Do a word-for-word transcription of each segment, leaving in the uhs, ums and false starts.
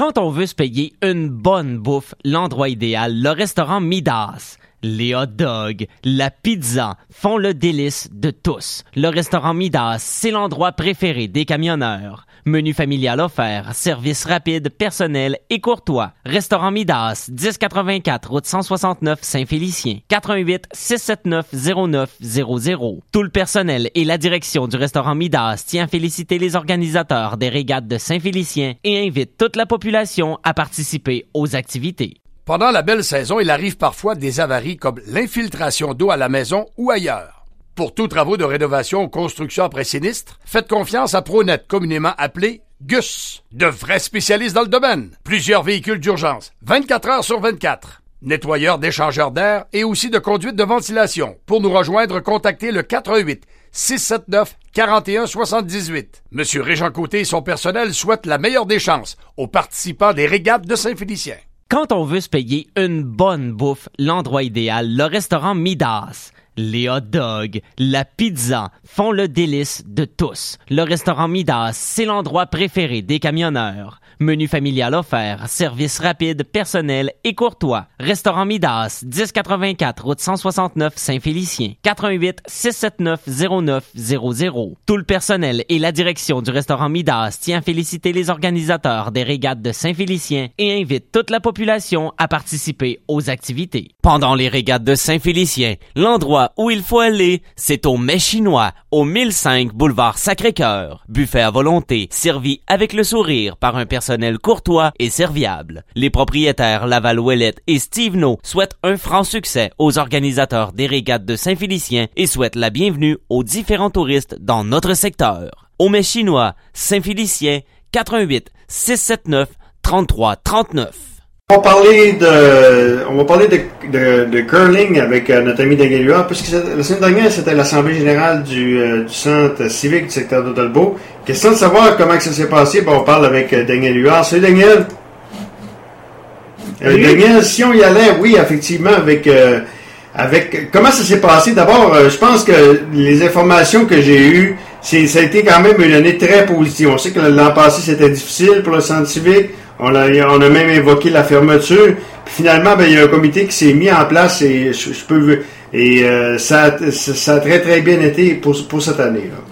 Quand on veut se payer une bonne bouffe, l'endroit idéal, le restaurant Midas. Les hot dogs, la pizza font le délice de tous. Le restaurant Midas, c'est l'endroit préféré des camionneurs. Menu familial offert, service rapide, personnel et courtois. Restaurant Midas, dix quatre-vingt-quatre, route cent soixante-neuf, Saint-Félicien. quatre un huit, six sept neuf, zéro neuf zéro zéro. Tout le personnel et la direction du restaurant Midas tient à féliciter les organisateurs des régates de Saint-Félicien et invite toute la population à participer aux activités. Pendant la belle saison, il arrive parfois des avaries comme l'infiltration d'eau à la maison ou ailleurs. Pour tous travaux de rénovation ou construction après sinistre, faites confiance à Pronet, communément appelé G U S. De vrais spécialistes dans le domaine. Plusieurs véhicules d'urgence, vingt-quatre heures sur vingt-quatre. Nettoyeurs d'échangeurs d'air et aussi de conduite de ventilation. Pour nous rejoindre, contactez le quatre un huit, six sept neuf, quatre un sept huit. Monsieur Régent Côté et son personnel souhaitent la meilleure des chances aux participants des régates de Saint-Félicien. Quand on veut se payer une bonne bouffe, l'endroit idéal, le restaurant Midas. Les hot dogs, la pizza font le délice de tous. Le restaurant Midas, c'est l'endroit préféré des camionneurs. Menu familial offert, service rapide, personnel et courtois. Restaurant Midas, dix quatre-vingt-quatre, route cent soixante-neuf, Saint-Félicien. quatre un huit, six sept neuf, zéro neuf zéro zéro. Tout le personnel et la direction du restaurant Midas tient à féliciter les organisateurs des régates de Saint-Félicien et invite toute la population à participer aux activités. Pendant les régates de Saint-Félicien, l'endroit où il faut aller, c'est au Mets Chinois, au mille cinq boulevard Sacré-Cœur. Buffet à volonté, servi avec le sourire par un personnel courtois et serviable. Les propriétaires Laval Ouellette et Steve No souhaitent un franc succès aux organisateurs des régates de Saint-Félicien et souhaitent la bienvenue aux différents touristes dans notre secteur. Au Mets Chinois, Saint-Félicien, quatre un huit, six sept neuf, trente-trois trente-neuf. On va parler de, on va parler de, de, de curling avec euh, notre ami Daniel Huard, puisque la semaine dernière, c'était l'Assemblée générale du, euh, du Centre civique du secteur de Dolbeau. Question de savoir comment que ça s'est passé, ben, on parle avec euh, Daniel Huard. Salut Daniel! Euh, Daniel, si on y allait, oui, effectivement, avec, euh, avec comment ça s'est passé? D'abord, euh, je pense que les informations que j'ai eues, c'est, ça a été quand même une année très positive. On sait que l'an passé, c'était difficile pour le Centre civique. On a, on a même évoqué la fermeture. Puis finalement, ben, il y a un comité qui s'est mis en place et je, je peux et euh, ça, ça a très très bien été pour, pour cette année là.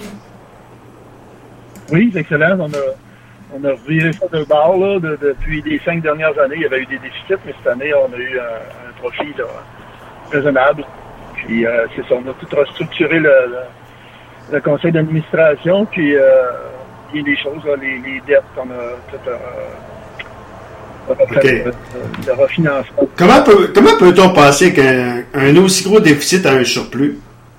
Oui, c'est excellent. On a, on a reviré ça de bord là, de, depuis les cinq dernières années. Il y avait eu des déficits, mais cette année, on a eu un, un profit là, raisonnable. Puis euh, c'est ça, on a tout restructuré le, le, le conseil d'administration, puis euh, bien des choses, là, les, les dettes qu'on a tout euh, Okay. De, de refinancement. Comment, peut, comment peut-on passer qu'un un aussi gros déficit à un surplus?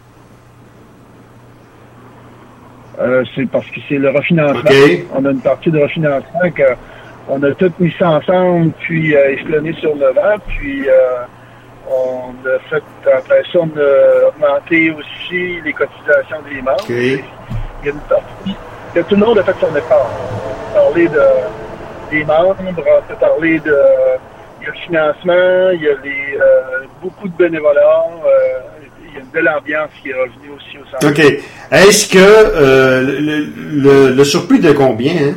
Euh, c'est parce que c'est le refinancement. Okay. On a une partie de refinancement qu'on a tout mis ça ensemble, puis euh, échelonné sur neuf ans, puis euh, on a fait, après ça, on a augmenté aussi les cotisations des membres. Okay. Il y a une partie, que tout le monde a fait son effort. On a parlé de des membres, on peut parler de il y a le financement, il y a les, euh, beaucoup de bénévolat, euh, il y a une belle ambiance qui est revenue aussi au centre. OK. Est-ce que euh, le, le, le surplus de combien, hein?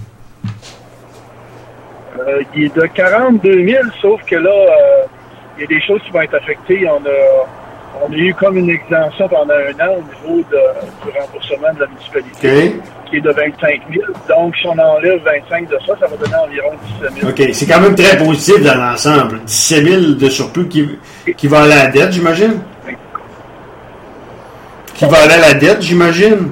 Euh, il est de quarante-deux mille, sauf que là, euh, il y a des choses qui vont être affectées. On a, on a eu comme une exemption pendant un an au niveau de, du remboursement de la municipalité. Okay. Qui est de vingt-cinq mille. Donc, si on enlève vingt-cinq de ça, ça va donner environ dix-sept mille. OK. C'est quand même très positif dans l'ensemble. dix-sept mille de surplus qui, qui va aller à la dette, j'imagine? Oui. Qui va aller à la dette, j'imagine?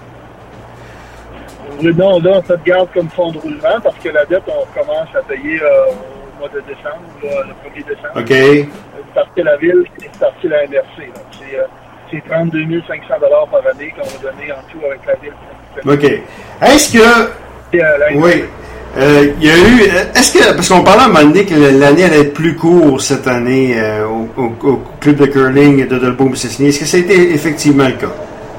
Non, là, on se garde comme fonds de roulement parce que la dette, on commence à payer euh, au mois de décembre, là, le premier décembre. OK. Une partie de la ville et une partie de la M R C. Là. C'est, euh, c'est trente-deux mille cinq cents dollars par année qu'on va donner en tout avec la ville. OK. Est-ce que... Oui. Euh, il y a eu... Est-ce que... Parce qu'on parlait à un moment donné que l'année allait être plus courte cette année euh, au, au, au club de curling de Dolbeau-Mistassini. Est-ce que ça a été effectivement le cas?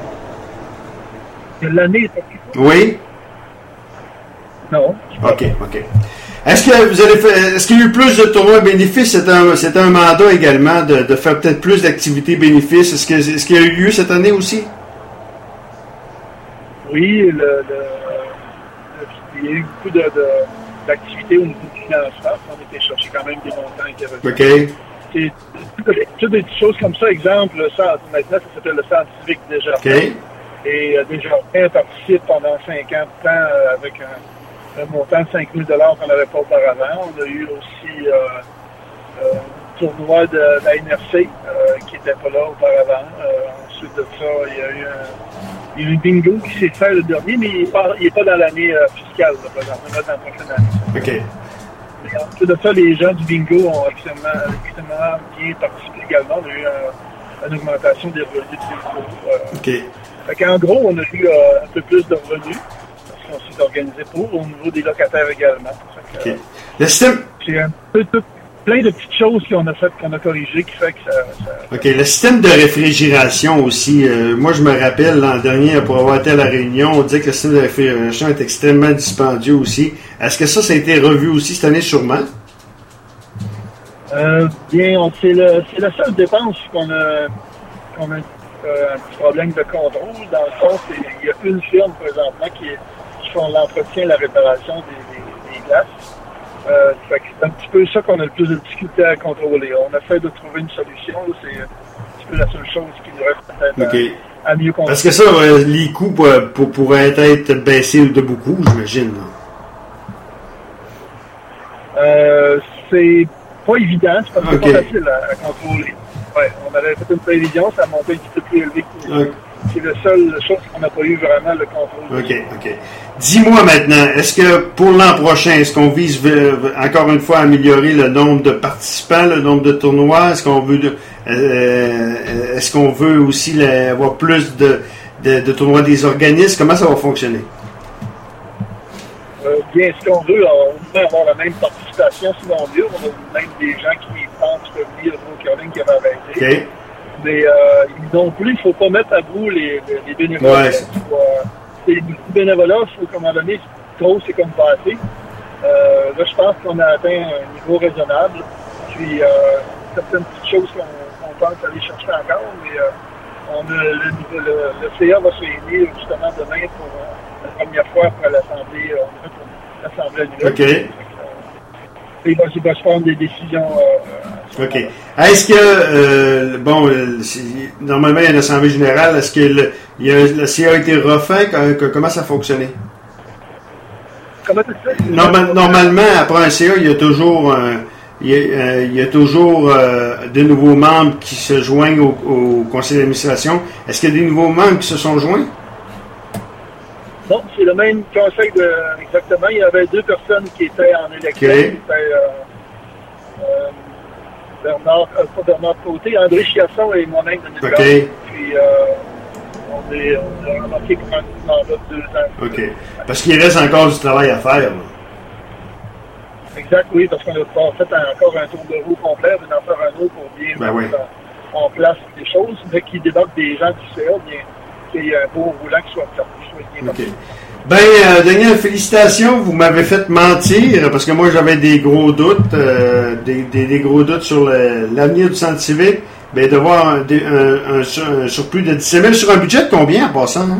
Que l'année était plus courte? Oui. Non. OK, OK. Est-ce que vous avez fait... Est-ce qu'il y a eu plus de tournois bénéfices? C'était un, c'était un mandat également de, de faire peut-être plus d'activités bénéfices. Est-ce, que, est-ce qu'il y a eu lieu cette année aussi? Oui, le, le, le, il y a eu beaucoup de, de, d'activité au niveau du financement. On était chercher quand même des montants qui étaient OK. C'est toutes des petites choses comme ça. Exemple, le centre, maintenant, ça s'appelle le Centre civique Desjardins. OK. Et euh, Desjardins participe pendant cinq ans de temps euh, avec un, un montant de cinq mille dollars qu'on n'avait pas auparavant. On a eu aussi euh, euh, un tournoi de, de la N R C euh, qui n'était pas là auparavant. Euh, ensuite de ça, il y a eu un, il y a eu un bingo qui s'est fait le dernier, mais il n'est pas, il est pas dans l'année euh, fiscale, là, par exemple, dans la prochaine année. OK. Et ensuite de ça, les gens du bingo ont extrêmement, extrêmement bien participé également. On a eu un, une augmentation des revenus du bingo. Euh, OK. Fait qu'en gros, on a eu euh, un peu plus de revenus, parce qu'on s'est organisé pour, au niveau des locataires également. Fait que, OK. Le système... c'est un peu tout, plein de petites choses qu'on a faites, qu'on a corrigées, qui fait que ça... ça OK. Le système de réfrigération aussi, euh, moi je me rappelle l'an dernier, pour avoir été à La Réunion, on disait que le système de réfrigération est extrêmement dispendieux aussi. Est-ce que ça, ça a été revu aussi cette année sûrement? Euh, bien, on, c'est, le, c'est la seule dépense qu'on a, qu'on a euh, un petit problème de contrôle. Dans le fond, c'est, il y a une firme présentement qui, qui font l'entretien, la réparation des, des, des glaces. Euh, fait que c'est un petit peu ça qu'on a le plus de difficulté à contrôler. On essaie de trouver une solution. Là, c'est un petit peu la seule chose qui nous reste peut-être OK. à, à mieux contrôler. Parce que ça, euh, les coûts pour, pour, pourraient être baissés de beaucoup, j'imagine. Là. Euh, c'est pas évident, c'est pas, Okay. pas facile à, à contrôler. Ouais, on avait fait une prévision, ça a monté un petit peu plus élevé que Okay. c'est la seule chose qu'on n'a pas eu vraiment le contrôle. OK, OK. Dis-moi maintenant, est-ce que pour l'an prochain, est-ce qu'on vise euh, encore une fois à améliorer le nombre de participants, le nombre de tournois? Est-ce qu'on veut de, euh, est-ce qu'on veut aussi la, avoir plus de, de, de tournois des organismes? Comment ça va fonctionner? Euh, bien, ce qu'on veut, on veut avoir la même participation, sinon mieux. On a même des gens qui pensent venir au curling qui avaient arrêté. OK. Mais euh, non plus, il ne faut pas mettre à bout les, les, les bénévoles. Ouais. Les bénévolats, il faut, à un moment donné, trop, c'est comme pas assez. Euh, là, je pense qu'on a atteint un niveau raisonnable. Puis, euh, certaines petites choses qu'on, qu'on pense aller chercher encore, mais euh, on a le, le, le C A va se réunir justement demain pour euh, la première fois pour l'Assemblée, euh, l'Assemblée annuelle. OK. Euh, il, va, il va se prendre des décisions. Euh, OK. Est-ce que, euh, bon, euh, normalement, il y a une Assemblée générale. Est-ce que le, il y a, le C A a été refait? Comment ça a fonctionné? Comment tu sais? Normal, normalement, après un C A, il y a toujours, un, il, y a, euh, il y a toujours euh, de nouveaux membres qui se joignent au, au conseil d'administration. Est-ce qu'il y a des nouveaux membres qui se sont joints? Non, c'est le même conseil de, exactement. Il y avait deux personnes qui étaient en élection. Okay. C'était euh, euh, Bernard, euh, pas Bernard Côté, André Chiasson et moi-même de notre Okay. Puis euh, on, est, on a remarqué qu'on a un mandat de deux ans. OK. Parce qu'il reste encore du travail à faire. Là. Exact, oui, parce qu'on a pas fait encore un tour de roue complet, mais d'en faire un autre pour bien Ben oui. mettre en, en place des choses, mais qui débarquent des gens du C A, bien qu'il y ait un beau roulant qui soit, qui soit bien OK. Ben, euh, Daniel, félicitations. Vous m'avez fait mentir parce que moi, j'avais des gros doutes, euh, des, des, des gros doutes sur le, l'avenir du centre civique. Ben, de voir un, un, un, un surplus de dix-sept mille sur un budget de combien en passant? Hein?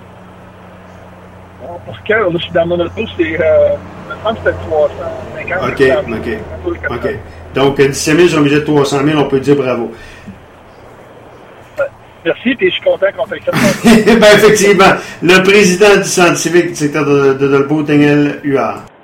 Bon, par cœur, là, je suis dans mon auto, c'est, euh, je pense que c'était trois cent cinquante. OK, OK. OK. Donc, dix-sept mille sur un budget de trois cent mille, on peut dire bravo. Merci, puis je suis content qu'on fait ça. Ben, effectivement, le président du centre civique du secteur de, de Dolbeau, Daniel Huard.